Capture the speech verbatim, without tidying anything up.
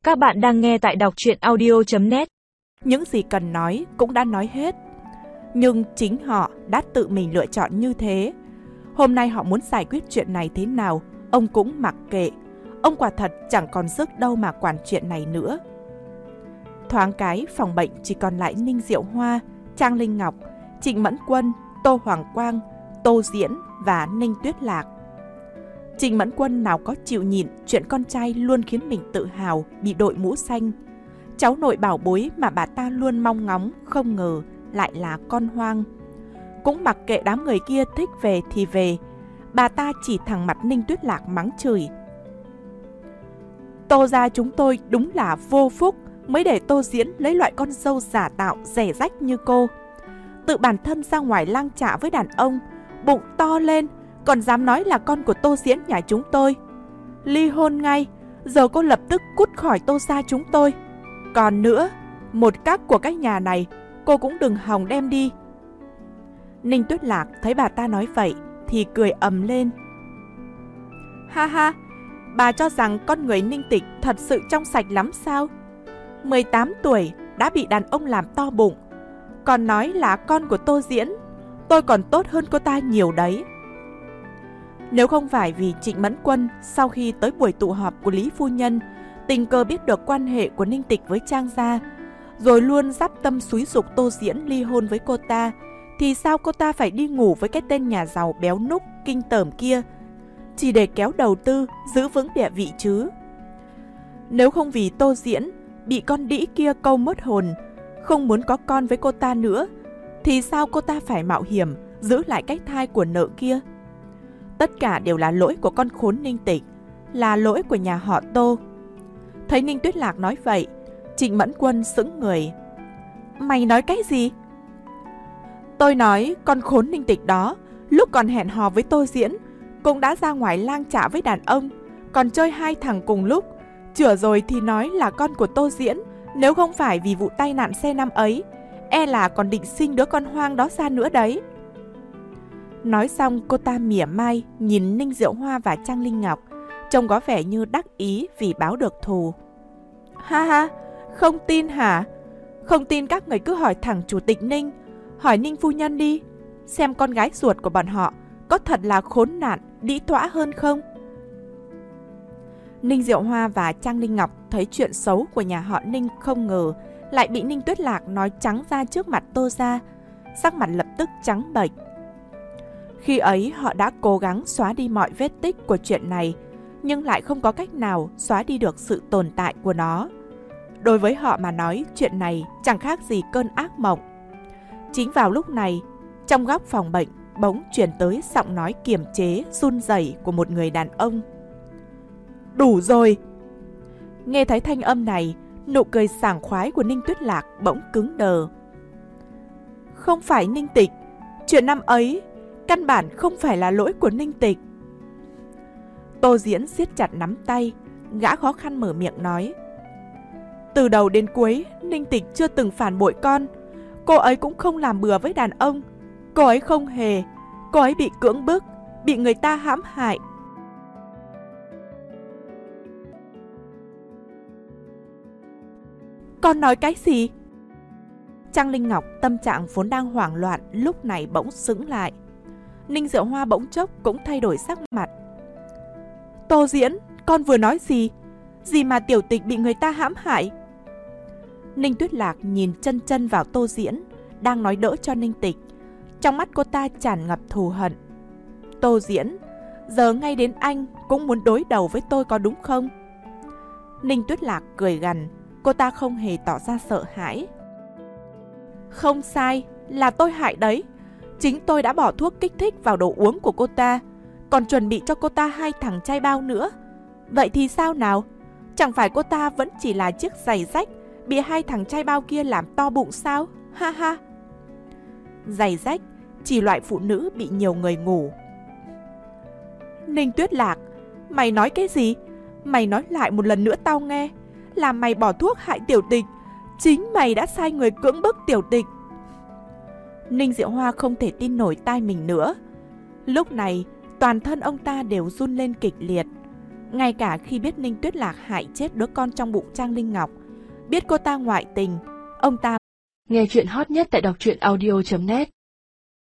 Các bạn đang nghe tại đọc truyện audio chấm net. Những gì cần nói cũng đã nói hết. Nhưng chính họ đã tự mình lựa chọn như thế. Hôm nay họ muốn giải quyết chuyện này thế nào, ông cũng mặc kệ. Ông quả thật chẳng còn sức đâu mà quản chuyện này nữa. Thoáng cái, phòng bệnh chỉ còn lại Ninh Diệu Hoa, Trang Linh Ngọc, Trịnh Mẫn Quân, Tô Hoàng Quang, Tô Diễn và Ninh Tuyết Lạc. Trịnh Mẫn Quân nào có chịu nhịn chuyện con trai luôn khiến mình tự hào bị đội mũ xanh. Cháu nội bảo bối mà bà ta luôn mong ngóng, không ngờ lại là con hoang. Cũng mặc kệ đám người kia thích về thì về, bà ta chỉ thẳng mặt Ninh Tuyết Lạc mắng chửi. Tô gia chúng tôi đúng là vô phúc, mới để Tô Diễn lấy loại con dâu giả tạo rẻ rách như cô. Tự bản thân ra ngoài lang chạ với đàn ông, bụng to lên, còn dám nói là con của Tô Diễn nhà chúng tôi. Ly hôn ngay, giờ cô lập tức cút khỏi Tô gia chúng tôi. Còn nữa, một các của cái nhà này, cô cũng đừng hòng đem đi. Ninh Tuyết Lạc thấy bà ta nói vậy thì cười ầm lên. Ha ha, bà cho rằng con người Ninh Tịch thật sự trong sạch lắm sao? mười tám tuổi đã bị đàn ông làm to bụng, còn nói là con của Tô Diễn, tôi còn tốt hơn cô ta nhiều đấy. Nếu không phải vì Trịnh Mẫn Quân sau khi tới buổi tụ họp của Lý Phu Nhân tình cờ biết được quan hệ của Ninh Tịch với Trang gia, rồi luôn dắp tâm xúi giục Tô Diễn ly hôn với cô ta, thì sao cô ta phải đi ngủ với cái tên nhà giàu béo núc kinh tởm kia, chỉ để kéo đầu tư giữ vững địa vị chứ? Nếu không vì Tô Diễn bị con đĩ kia câu mất hồn, không muốn có con với cô ta nữa, thì sao cô ta phải mạo hiểm giữ lại cái thai của nợ kia? Tất cả đều là lỗi của con khốn Ninh Tịch, là lỗi của nhà họ Tô. Thấy Ninh Tuyết Lạc nói vậy, Trịnh Mẫn Quân sững người. Mày nói cái gì? Tôi nói con khốn Ninh Tịch đó, lúc còn hẹn hò với Tô Diễn, cũng đã ra ngoài lang chạ với đàn ông, còn chơi hai thằng cùng lúc. Chửa rồi thì nói là con của Tô Diễn, nếu không phải vì vụ tai nạn xe năm ấy, e là còn định sinh đứa con hoang đó ra nữa đấy. Nói xong cô ta mỉa mai nhìn Ninh Diệu Hoa và Trang Linh Ngọc, trông có vẻ như đắc ý vì báo được thù. Ha ha, không tin hả? Không tin các người cứ hỏi thẳng Chủ tịch Ninh, hỏi Ninh Phu Nhân đi, xem con gái ruột của bọn họ có thật là khốn nạn, đĩ thõa hơn không? Ninh Diệu Hoa và Trang Linh Ngọc thấy chuyện xấu của nhà họ Ninh không ngờ lại bị Ninh Tuyết Lạc nói trắng ra trước mặt Tô gia, sắc mặt lập tức trắng bệch. Khi ấy họ đã cố gắng xóa đi mọi vết tích của chuyện này, nhưng lại không có cách nào xóa đi được sự tồn tại của nó. Đối với họ mà nói, chuyện này chẳng khác gì cơn ác mộng. Chính vào lúc này, trong góc phòng bệnh bỗng truyền tới giọng nói kiềm chế, run rẩy của một người đàn ông. Đủ rồi! Nghe thấy thanh âm này, nụ cười sảng khoái của Ninh Tuyết Lạc bỗng cứng đờ. Không phải Ninh Tịch, chuyện năm ấy căn bản không phải là lỗi của Ninh Tịch. Tô Diễn siết chặt nắm tay, gã khó khăn mở miệng nói. Từ đầu đến cuối, Ninh Tịch chưa từng phản bội con. Cô ấy cũng không làm bừa với đàn ông. Cô ấy không hề. Cô ấy bị cưỡng bức, bị người ta hãm hại. Con nói cái gì? Trang Linh Ngọc tâm trạng vốn đang hoảng loạn lúc này bỗng sững lại. Ninh Diệu Hoa bỗng chốc cũng thay đổi sắc mặt. Tô Diễn, con vừa nói gì? Gì mà Tiểu Tịch bị người ta hãm hại? Ninh Tuyết Lạc nhìn chân chân vào Tô Diễn, đang nói đỡ cho Ninh Tịch. Trong mắt cô ta tràn ngập thù hận. Tô Diễn, giờ ngay đến anh cũng muốn đối đầu với tôi có đúng không? Ninh Tuyết Lạc cười gằn, cô ta không hề tỏ ra sợ hãi. Không sai, là tôi hại đấy. Chính tôi đã bỏ thuốc kích thích vào đồ uống của cô ta, còn chuẩn bị cho cô ta hai thằng chai bao nữa. Vậy thì sao nào? Chẳng phải cô ta vẫn chỉ là chiếc giày rách bị hai thằng chai bao kia làm to bụng sao? Ha ha! Giày rách chỉ loại phụ nữ bị nhiều người ngủ. Ninh Tuyết Lạc, mày nói cái gì? Mày nói lại một lần nữa tao nghe. Là mày bỏ thuốc hại Tiểu Tịch. Chính mày đã sai người cưỡng bức Tiểu Tịch. Ninh Diệu Hoa không thể tin nổi tai mình nữa. Lúc này toàn thân ông ta đều run lên kịch liệt. Ngay cả khi biết Ninh Tuyết Lạc hại chết đứa con trong bụng Trang Linh Ngọc, biết cô ta ngoại tình, ông ta... Nghe chuyện hot nhất tại đọc truyện audio chấm net